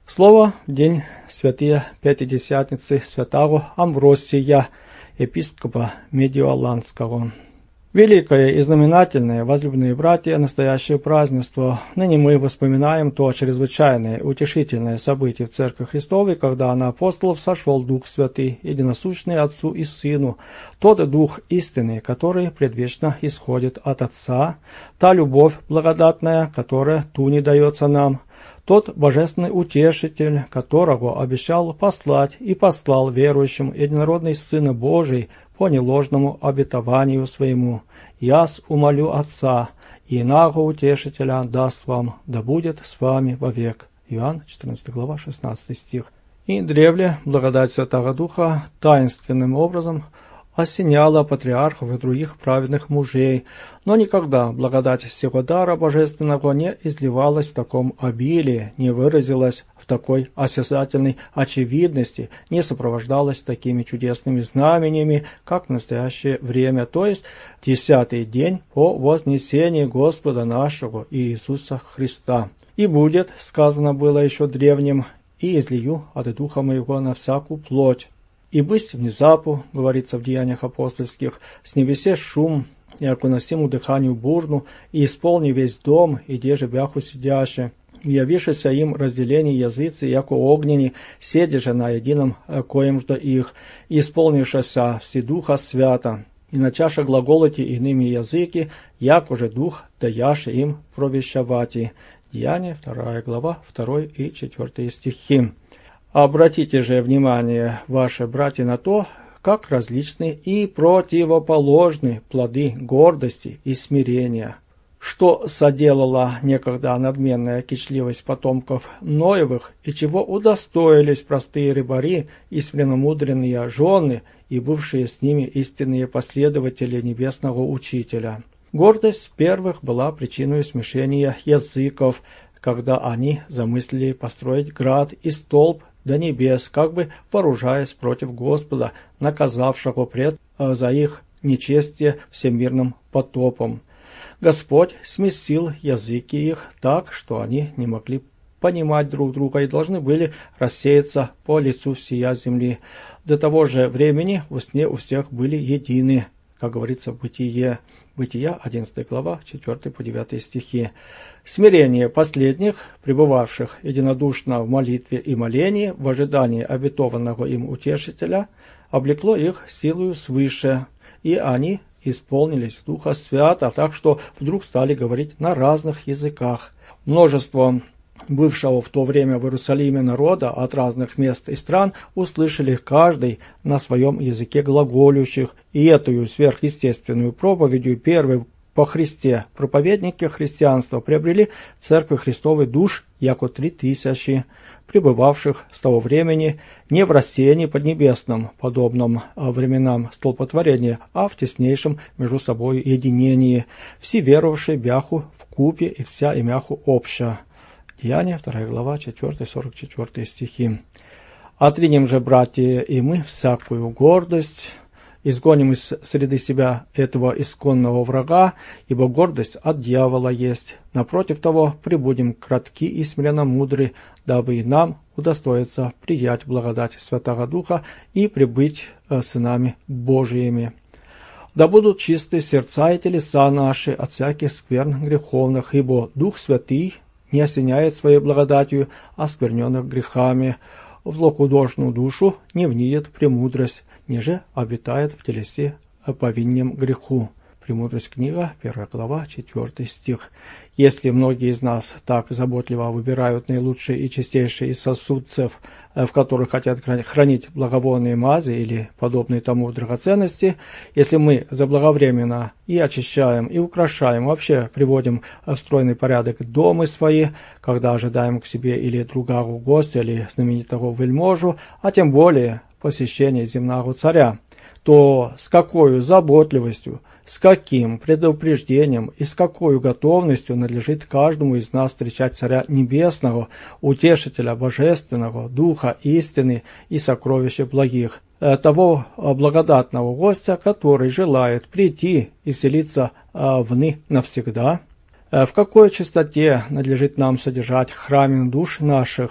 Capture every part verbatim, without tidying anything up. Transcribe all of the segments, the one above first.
Слово в день святые Пятидесятницы святого Амвросия, епископа Медиоланского. Великое и знаменательное, возлюбленные братья, настоящее празднество. Ныне мы воспоминаем то чрезвычайное, утешительное событие в Церкви Христовой, когда на апостолов сошел Дух Святый, единосущный Отцу и Сыну, тот Дух истины, который предвечно исходит от Отца, та любовь благодатная, которая ту не дается нам, тот божественный утешитель, которого обещал послать и послал верующим единородный Сын Божий по неложному обетованию своему. «Яс умолю Отца, и иного утешителя даст вам, да будет с вами вовек». Иоанн, четырнадцатая глава, шестнадцатый стих. И древле благодать Святого Духа таинственным образом осеняла патриархов и других праведных мужей, но никогда благодать сего дара божественного не изливалась в таком обилии, не выразилась в такой осязательной очевидности, не сопровождалась такими чудесными знамениями, как в настоящее время, то есть десятый день по вознесении Господа нашего Иисуса Христа. «И будет, сказано было еще древним, и излию от Духа моего на всякую плоть. И бысть внезапу, говорится в Деяниях апостольских, с небесе шум, и окуносиму дыханию бурну, и исполни весь дом, и деже бяху сидяще, и явившися им разделение языцы, яко огнени, седи же на едином коемжда их, и исполнившися все Духа Свята, и начаша глаголоти иными языки, яко же Дух даяше им провещавати». Деяния, вторая глава, второй и четвертый стихи. Обратите же внимание, ваши братья, на то, как различны и противоположны плоды гордости и смирения, что соделала некогда надменная кичливость потомков Ноевых, и чего удостоились простые рыбари и смиренномудренные жены, и бывшие с ними истинные последователи Небесного Учителя. Гордость первых была причиной смешения языков, когда они замыслили построить град и столб до небес, как бы вооружаясь против Господа, наказавшего пред за их нечестие всемирным потопом. Господь смесил языки их так, что они не могли понимать друг друга и должны были рассеяться по лицу всея земли. До того же времени во сне у всех были едины, как говорится в Бытие. Бытия, одиннадцатая глава, четвёртый по девятый стихи. Смирение последних, пребывавших единодушно в молитве и молении, в ожидании обетованного им утешителя, облекло их силою свыше, и они исполнились Духа Свята, так что вдруг стали говорить на разных языках. Множество бывшего в то время в Иерусалиме народа от разных мест и стран услышали каждый на своем языке глаголющих, и эту сверхъестественную проповедью первой по Христе проповедники христианства приобрели в Церкви Христовой душ, яко три тысячи, пребывавших с того времени не в рассеянии поднебесном, подобном временам столпотворения, а в теснейшем между собой единении, все веровавшие бяху в купе и вся имяху обща. Деяния, вторая глава, четвёртый сорок четвёртый стихи. «Отринем же, братья, и мы всякую гордость, изгоним из среды себя этого исконного врага, ибо гордость от дьявола есть. Напротив того, прибудем кратки и смиренно мудры, дабы и нам удостоиться приять благодать Святого Духа и прибыть сынами Божиими. Да будут чисты сердца и телеса наши от всяких скверн греховных, ибо Дух Святый не осеняет своей благодатью оскверненных грехами, в злохудожную душу не вниет премудрость, ниже обитает в телесе повиннем греху». Премудрость книга, первая глава, четвёртый стих. Если многие из нас так заботливо выбирают наилучшие и чистейшие из сосудцев, в которых хотят хранить благовонные мази или подобные тому драгоценности, если мы заблаговременно и очищаем, и украшаем, вообще приводим в стройный порядок дома свои, когда ожидаем к себе или другого гостя, или знаменитого вельможу, а тем более посещение земного царя, то с какой заботливостью, с каким предупреждением и с какой готовностью надлежит каждому из нас встречать Царя Небесного, Утешителя Божественного, Духа истины и сокровища благих, того благодатного гостя, который желает прийти и вселиться вны навсегда. В какой чистоте надлежит нам содержать храме душ наших,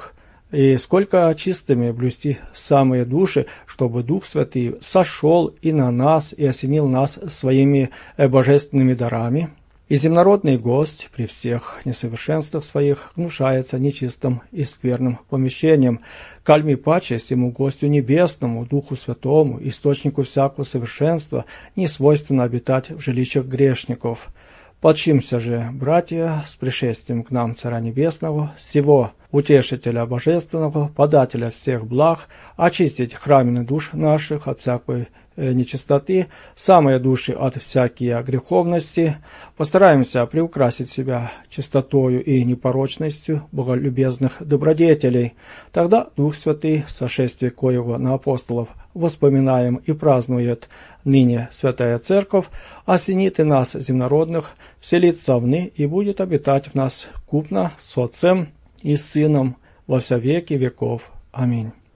И сколько чистыми блюсти самые души, чтобы Дух Святый сошел и на нас, и осенил нас своими божественными дарами. И земнородный гость при всех несовершенствах своих гнушается нечистым и скверным помещением, кальми паче сему гостю небесному, Духу Святому, источнику всякого совершенства, не свойственно обитать в жилищах грешников. Подчимся же, братья, с пришествием к нам Царя Небесного, сего Утешителя Божественного, подателя всех благ, очистить храмины душ наших от всякой нечистоты, самые души от всякие греховности. Постараемся приукрасить себя чистотою и непорочностью боголюбезных добродетелей. Тогда Дух Святый, сошествие коего на апостолов воспоминаем и празднует ныне Святая Церковь, осенит и нас, земнородных, вселится вны и будет обитать в нас купно с Отцем и Сыном во вся веки веков. Аминь.